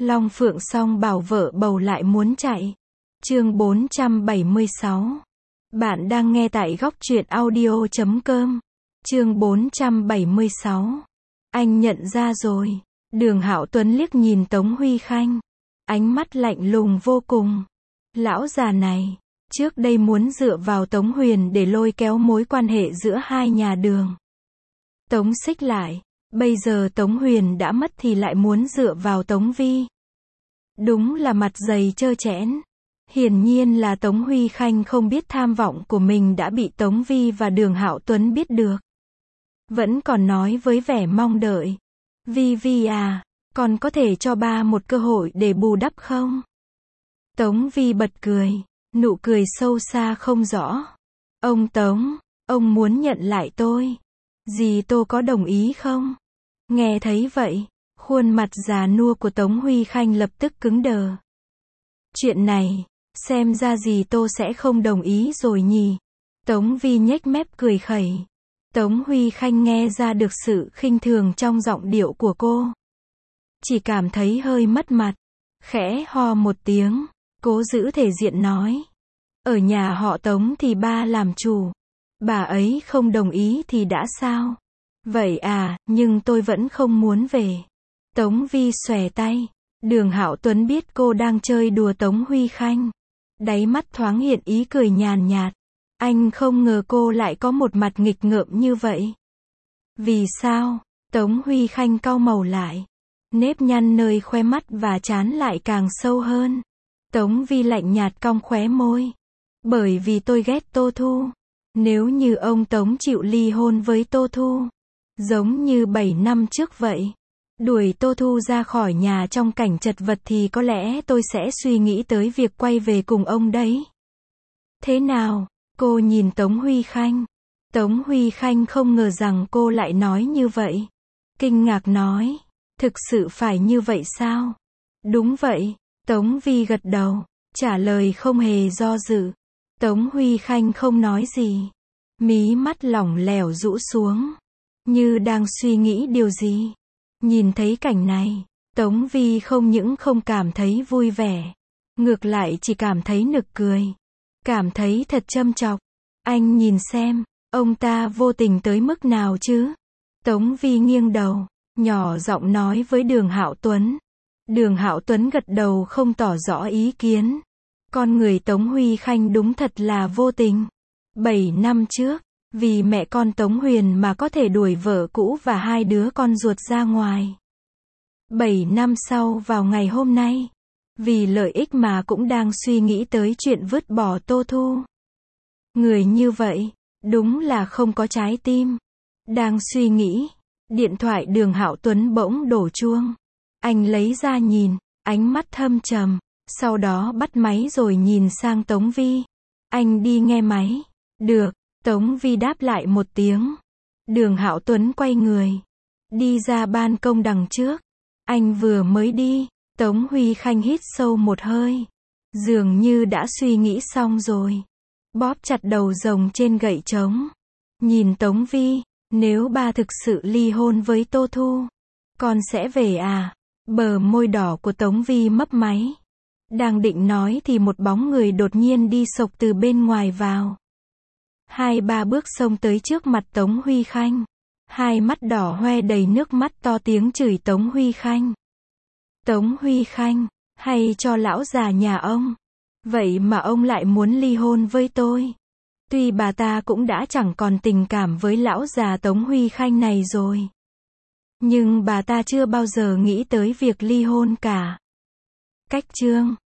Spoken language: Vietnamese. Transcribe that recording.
Long Phượng song bảo vợ bầu lại muốn chạy. Chương 476. Bạn đang nghe tại góc truyện audio.com. Chương 476. Anh nhận ra rồi. Đường Hạo Tuấn liếc nhìn Tống Huy Khanh. Ánh mắt lạnh lùng vô cùng. Lão già này, trước đây muốn dựa vào Tống Huyền để lôi kéo mối quan hệ giữa hai nhà Đường Tống xích lại. Bây giờ Tống Huyền đã mất thì lại muốn dựa vào Tống Vi. Đúng là mặt dày trơ trẽn. Hiển nhiên là Tống Huy Khanh không biết tham vọng của mình đã bị Tống Vi và Đường Hạo Tuấn biết được. Vẫn còn nói với vẻ mong đợi. Vi Vi à, còn có thể cho ba một cơ hội để bù đắp không? Tống Vi bật cười, nụ cười sâu xa không rõ. Ông Tống, ông muốn nhận lại tôi. Dì Tô có đồng ý không? Nghe thấy vậy, khuôn mặt già nua của Tống Huy Khanh lập tức cứng đờ. Chuyện này, xem ra dì Tô sẽ không đồng ý rồi nhỉ. Tống Vi nhếch mép cười khẩy. Tống Huy Khanh nghe ra được sự khinh thường trong giọng điệu của cô. Chỉ cảm thấy hơi mất mặt. Khẽ ho một tiếng, cố giữ thể diện nói. Ở nhà họ Tống thì ba làm chủ. Bà ấy không đồng ý thì đã sao? Vậy à, nhưng tôi vẫn không muốn về. Tống Vi xòe tay. Đường Hạo Tuấn biết cô đang chơi đùa Tống Huy Khanh. Đáy mắt thoáng hiện ý cười nhàn nhạt. Anh không ngờ cô lại có một mặt nghịch ngợm như vậy. Vì sao? Tống Huy Khanh cau màu lại. Nếp nhăn nơi khóe mắt và trán lại càng sâu hơn. Tống Vi lạnh nhạt cong khóe môi. Bởi vì tôi ghét Tô Thu. Nếu như ông Tống chịu ly hôn với Tô Thu, giống như 7 năm trước vậy, đuổi Tô Thu ra khỏi nhà trong cảnh chật vật thì có lẽ tôi sẽ suy nghĩ tới việc quay về cùng ông đấy. Thế nào? Cô nhìn Tống Huy Khanh. Tống Huy Khanh không ngờ rằng cô lại nói như vậy. Kinh ngạc nói. Thực sự phải như vậy sao? Đúng vậy. Tống Vi gật đầu, trả lời không hề do dự. Tống Huy Khanh không nói gì. Mí mắt lỏng lẻo rũ xuống. Như đang suy nghĩ điều gì. Nhìn thấy cảnh này, Tống Vi không những không cảm thấy vui vẻ. Ngược lại chỉ cảm thấy nực cười. Cảm thấy thật châm chọc. Anh nhìn xem, ông ta vô tình tới mức nào chứ? Tống Vi nghiêng đầu, nhỏ giọng nói với Đường Hạo Tuấn. Đường Hạo Tuấn gật đầu không tỏ rõ ý kiến. Con người Tống Huy Khanh đúng thật là vô tình. 7 năm trước, vì mẹ con Tống Huyền mà có thể đuổi vợ cũ và hai đứa con ruột ra ngoài. 7 năm sau vào ngày hôm nay, vì lợi ích mà cũng đang suy nghĩ tới chuyện vứt bỏ Tô Thu. Người như vậy, đúng là không có trái tim. Đang suy nghĩ, điện thoại Đường Hạo Tuấn bỗng đổ chuông. Anh lấy ra nhìn, ánh mắt thâm trầm, sau đó bắt máy rồi nhìn sang Tống Vi. Anh đi nghe máy. Được, Tống Vi đáp lại một tiếng. Đường Hạo Tuấn quay người, đi ra ban công đằng trước. Anh vừa mới đi, Tống Huy Khanh hít sâu một hơi. Dường như đã suy nghĩ xong rồi. Bóp chặt đầu rồng trên gậy trống. Nhìn Tống Vi, nếu ba thực sự ly hôn với Tô Thu, con sẽ về à? Bờ môi đỏ của Tống Vi mấp máy. Đang định nói thì một bóng người đột nhiên đi xộc từ bên ngoài vào. 2-3 bước xông tới trước mặt Tống Huy Khanh. Hai mắt đỏ hoe đầy nước mắt to tiếng chửi Tống Huy Khanh. Tống Huy Khanh, hay cho lão già nhà ông. Vậy mà ông lại muốn ly hôn với tôi. Tuy bà ta cũng đã chẳng còn tình cảm với lão già Tống Huy Khanh này rồi. Nhưng bà ta chưa bao giờ nghĩ tới việc ly hôn cả. Cách chương